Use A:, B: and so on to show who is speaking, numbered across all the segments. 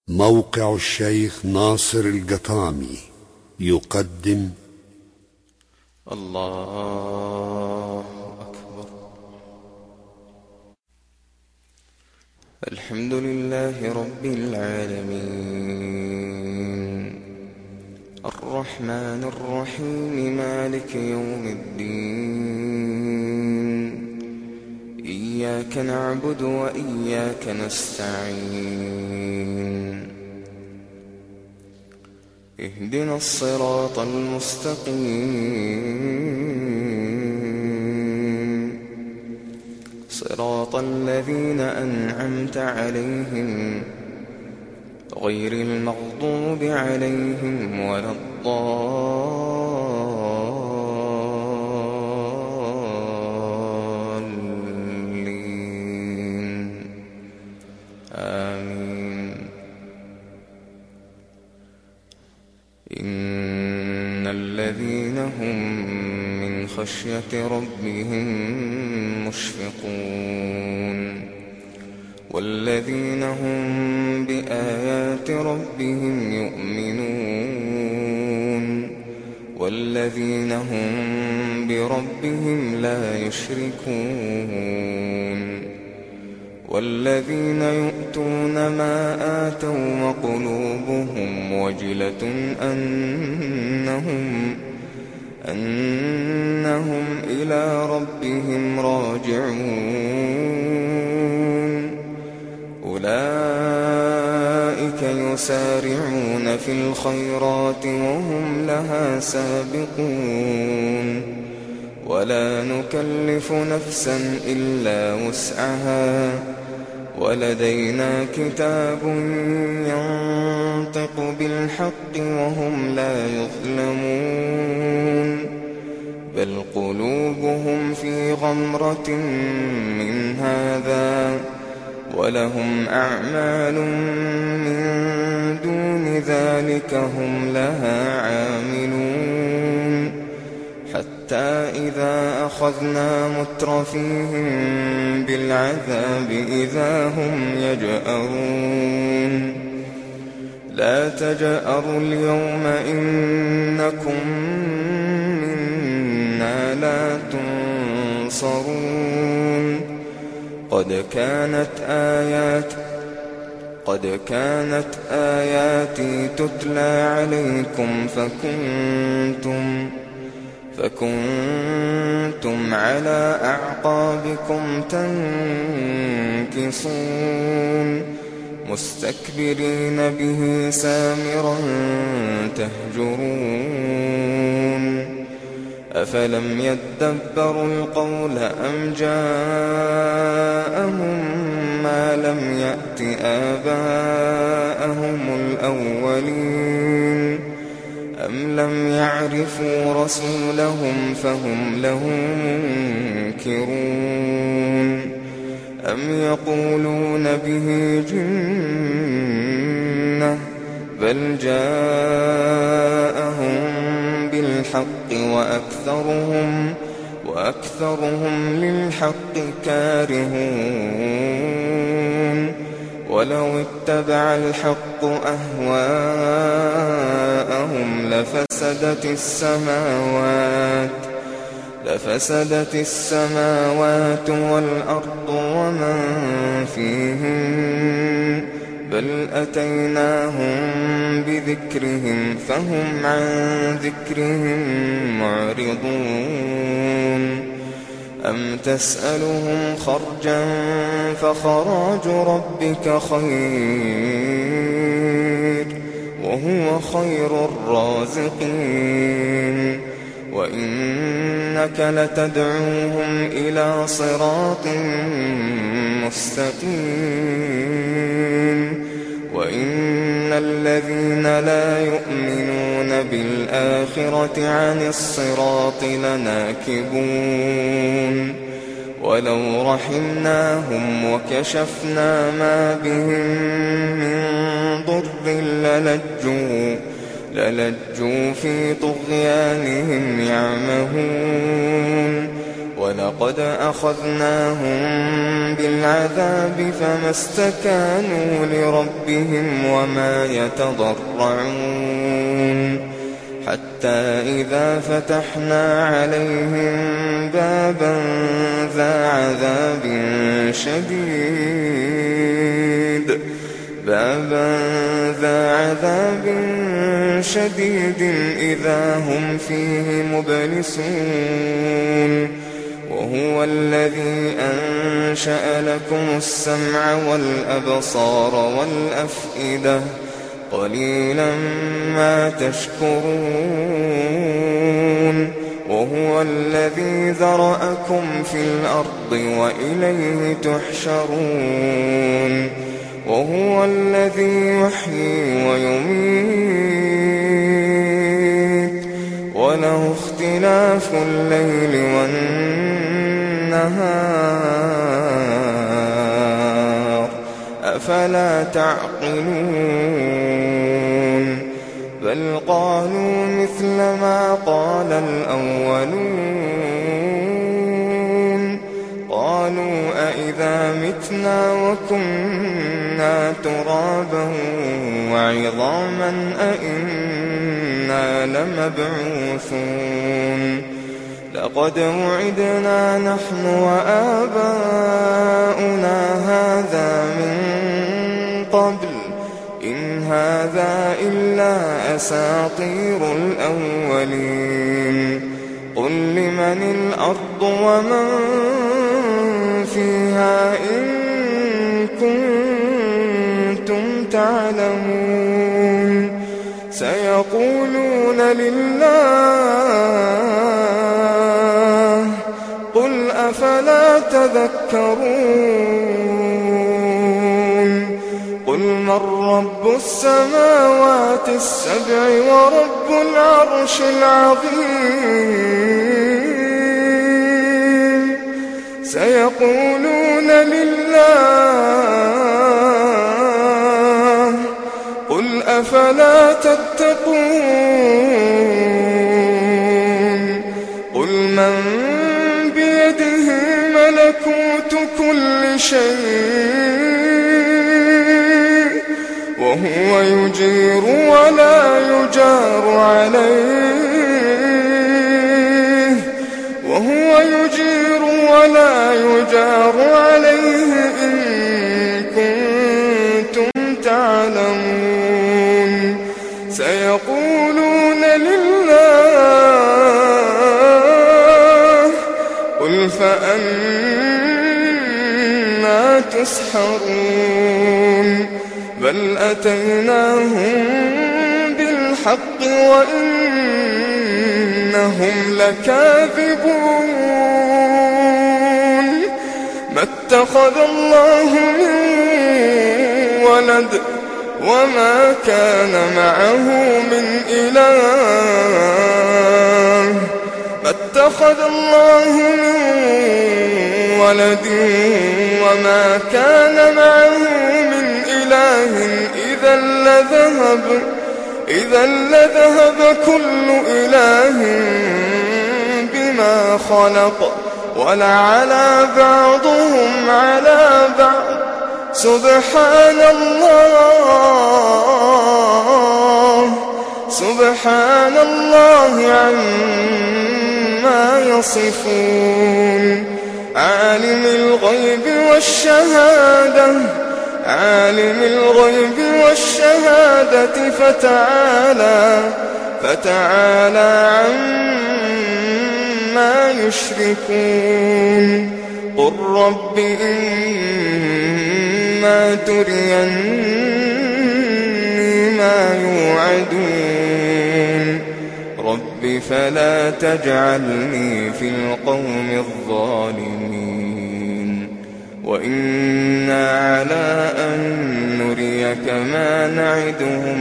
A: موقع الشيخ ناصر القطامي يقدم
B: الله أكبر. الحمد لله رب العالمين، الرحمن الرحيم، مالك يوم الدين. إياك نعبد وإياك نستعين. اهدنا الصراط المستقيم، صراط الذين أنعمت عليهم غير المغضوب عليهم ولا الضالين. آمين. إن الذين هم من خشية ربهم مشفقون، والذين هم بآيات ربهم يؤمنون، والذين هم بربهم لا يشركون، والذين يؤتون ما آتوا وقلوبهم وجلة أنهم إلى ربهم راجعون. أولئك يسارعون في الخيرات وهم لها سابقون، ولا نكلف نفسا إلا وسعها، ولدينا كتاب ينطق بالحق وهم لا يظلمون. بل قلوبهم في غمرة من هذا، ولهم أعمال من دون ذلك هم لها عاملون. حتى إذا أخذنا مترفيهم بالعذاب إذا هم يجأرون. لا تجأروا اليوم إنكم منا لا تنصرون. قد كانت آياتي تتلى عليكم فكنتم على أعقابكم تنكصون، مستكبرين به سامرا تهجرون. أفلم يدبروا القول أم جاءهم ما لم يأت آباءهم الأولين، أم لم يعرفوا رسولهم فهم له منكرون، أم يقولون به جنة بل جاءهم بالحق وأكثرهم للحق كارهون. ولو اتبع الحق أهواءهم لفسدت السماوات والأرض ومن فيهن، بل أتيناهم بذكرهم فهم عن ذكرهم معرضون. أم تسألهم خرجا فخراج ربك خير، وهو خير الرازقين. وإنك لتدعوهم إلى صراط مستقيم. وإن الذين لا يؤمنون بالآخرة عن الصراط لناكبون. ولو رحمناهم وكشفنا ما بهم من ضر للجوا في طغيانهم يعمهون. ولقد أخذناهم بالعذاب فما استكانوا لربهم وما يتضرعون حتى إذا فتحنا عليهم بابا ذا عذاب شديد إذا هم فيه مبلسون وهو الذي أنشأ لكم السمع والأبصار والأفئدة قليلا ما تشكرون وهو الذي ذرأكم في الأرض وإليه تحشرون وهو الذي يحيي ويميت وله اختلاف الليل والنهار أفلا تعقلون بل قالوا مثل ما قال الأولون قالوا أئذا متنا وكنا ترابا وعظاما أئنا لمبعوثون لقد وعدنا نحن وآباؤنا هذا من قبل إن هذا إلا أساطير الأولين قل لمن الأرض ومن فيها إن كنتم تعلمون سيقولون لله قل أفلا تذكرون قل من رب السماوات السبع ورب العرش العظيم سيقولون لله قل أفلا تتقون قل من بيده ملكوت كل شيء وهو يجير ولا يجار عليه إن كنتم تعلمون سيقولون لله قل فأنا تسحرون بل أتيناهم بالحق وإنهم لكاذبون ما اتخذ الله من ولد وما كان معه من إله ما اتخذ الله من ولد وما كان معه من إله إذا لذهب كل إله بما خلق ولعلى بعضهم على بعض سبحان الله عما يصفون عالم الغيب والشهادة فتعالى عما يشركون قل رب إما تريني ما يوعدون رب فلا تجعلني في القوم الظالمين وإنا على أن نريك ما نعدهم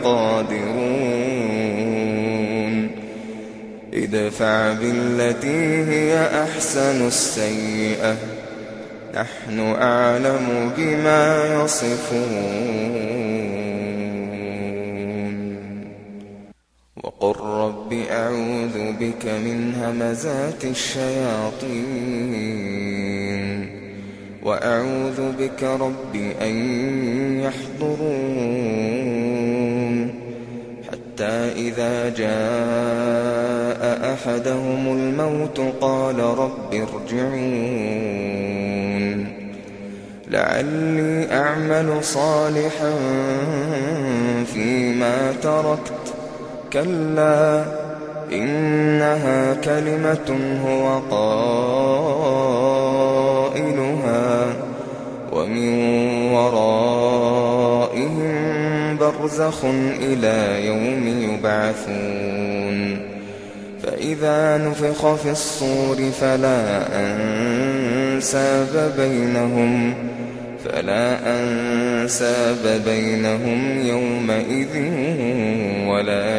B: لقادرون ادفع بالتي هي أحسن السيئة نحن أعلم بما يصفون وقل رب رب أعوذ بك من همزات الشياطين وأعوذ بك رب أن يحضرون حتى إذا جاء أحدهم الموت قال رب ارجعون لعلي أعمل صالحا فيما تركت كلا إنها كلمة هو قائلها ومن ورائهم برزخ إلى يوم يبعثون فإذا نفخ في الصور فلا أنساب بينهم يومئذ ولا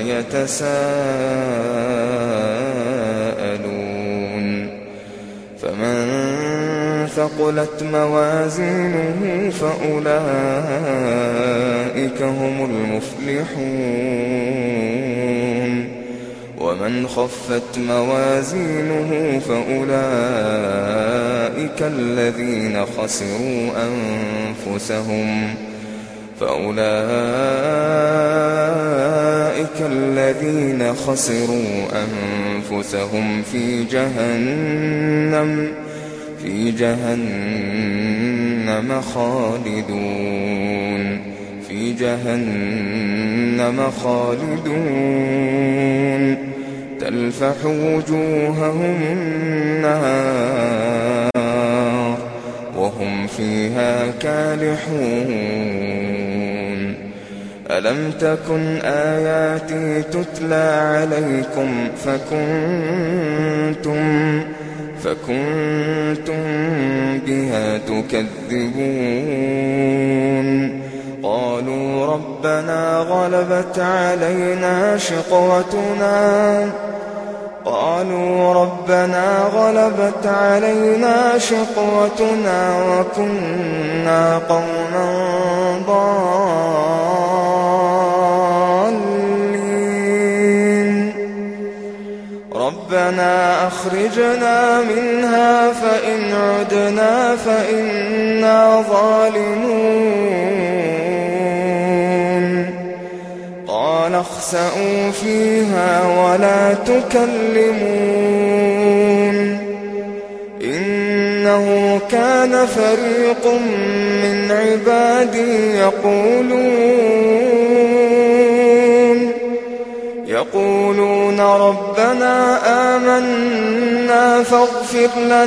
B: يتساءلون فمن ثقلت موازينه فأولئك هم المفلحون ومن خفت موازينه فأولئك الذين خسروا أنفسهم في جهنم خالدون تلفح وجوههم النار وهم فيها كالحون ألم تكن آياتي تتلى عليكم فكنتم بها تكذبون قالوا ربنا غلبت علينا شقوتنا وكنا قوما ضالين ربنا أخرجنا منها فإن عدنا فإنا ظالمون قال اخسئوا فيها ولا تكلمون إنه كان فريق من عبادي يقولون ربنا آمنا فاغفر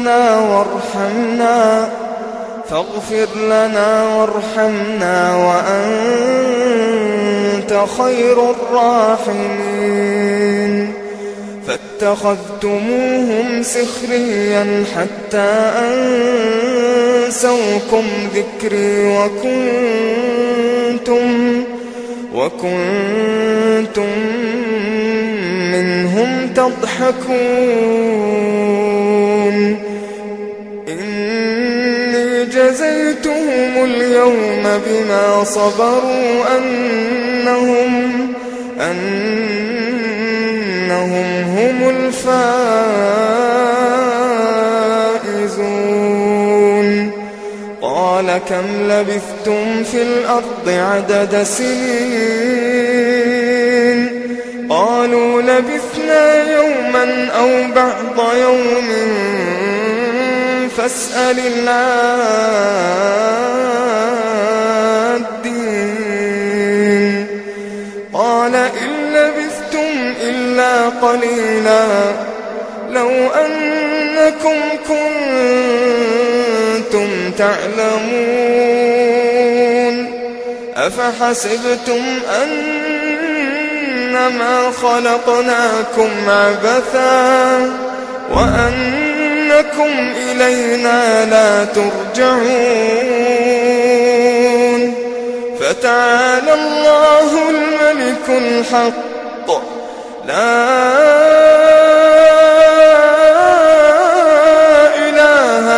B: لنا وارحمنا وأنت خير الراحمين فاتخذتموهم سخريا حتى أنسوكم ذكري وكنتم منهم تضحكون إني جزيتهم اليوم بما صبروا أنهم هم الفائزون قال كم لبثتم في الأرض عدد سنين قالوا لبثنا يوما أو بعض يوم فاسأل العادين قال إن لبثتم إلا قليلا لو أنكم كنتم تعلمون أفحسبتم أنما خلقناكم عبثا وأنكم إلينا لا ترجعون فتعالى الله الملك الحق لا إله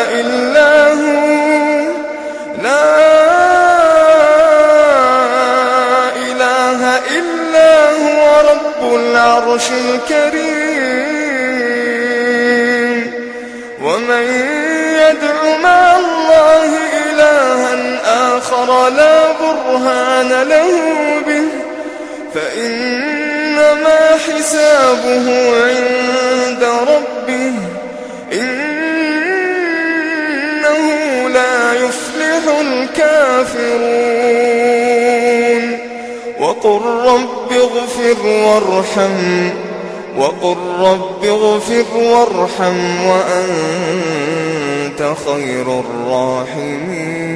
B: إلا هو رب العرش الكريم السحر لا برهان له به فإنما حسابه عند ربه إنه لا يفلح الكافرون وقل رب اغفر وارحم وأنت خير الراحمين